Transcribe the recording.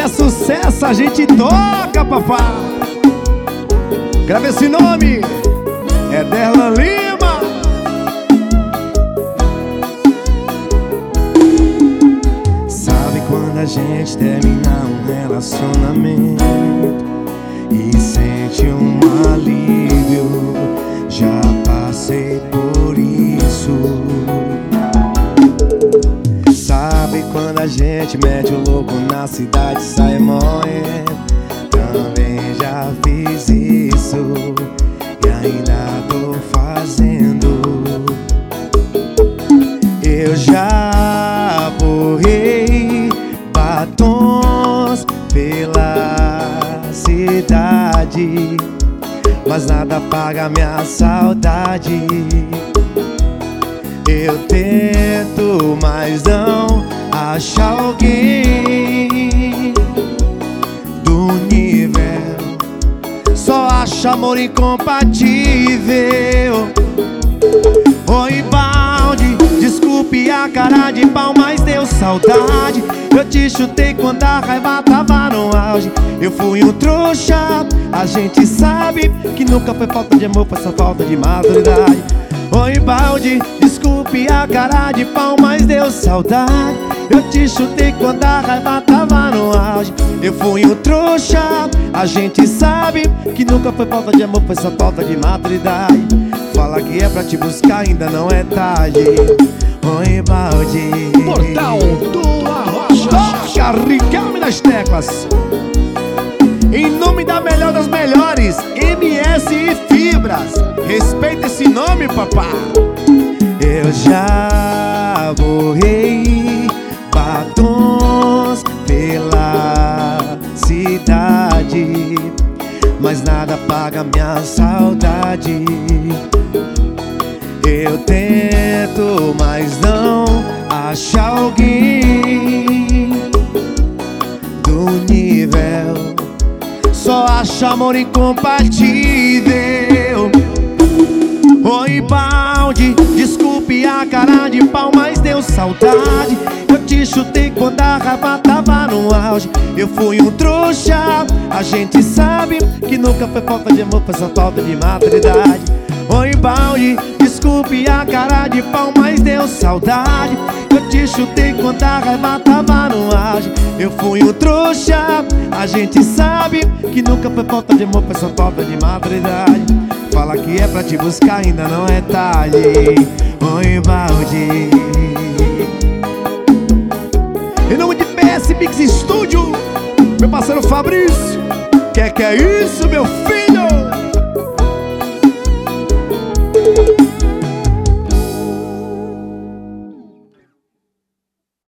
é sucesso, a gente toca, papá. Grava esse nome, é Derlan Lima. Sabe quando a gente termina um relacionamento e sente um alívio? Já passei por isso. Sabe quando a gente mete o louco na cidade e sai morrendo? Também já fiz isso e ainda tô fazendo. Eu já borrei batons pela cidade, mas nada apaga minha saudade. Eu tento, mas não acho alguém do nível. Só acho amor incompatível. Oi, balde, desculpe a cara de pau, mas deu saudade. Eu te chutei quando a raiva tava no auge. Eu fui um trouxa, a gente sabe que nunca foi falta de amor, foi só falta de maturidade. Oi, balde, desculpe a cara de pau, mas deu saudade. Eu te chutei quando a raiva tava no auge. Eu fui um trouxa, a gente sabe que nunca foi falta de amor, foi só falta de maturidade. Fala que é pra te buscar, ainda não é tarde. Oi, balde. Portal do Arrocha. Toca, Riquelme nas teclas. Em nome da melhor das melhores, MS e Fibras. Respeita esse nome, papá. Eu já borrei batons pela cidade, mas nada apaga minha saudade. Eu tento, mas não acho alguém do nível. Só acho amor incompatível. Oi, balde, desculpe a cara de pau, mas deu saudade. Eu te chutei quando a raiva tava no auge. Eu fui um trouxa, a gente sabe que nunca foi falta de amor, foi só falta de maturidade. Oi, balde, desculpe a cara de pau, mas deu saudade. Eu te chutei quando a raiva tava no auge. Eu fui um trouxa, a gente sabe que nunca foi falta de amor, foi só falta de maturidade. Fala que é pra te buscar, ainda não é tarde. Oi, balde. Em nome de PS Mix Studio, meu parceiro Fabrício. Que é isso, meu filho?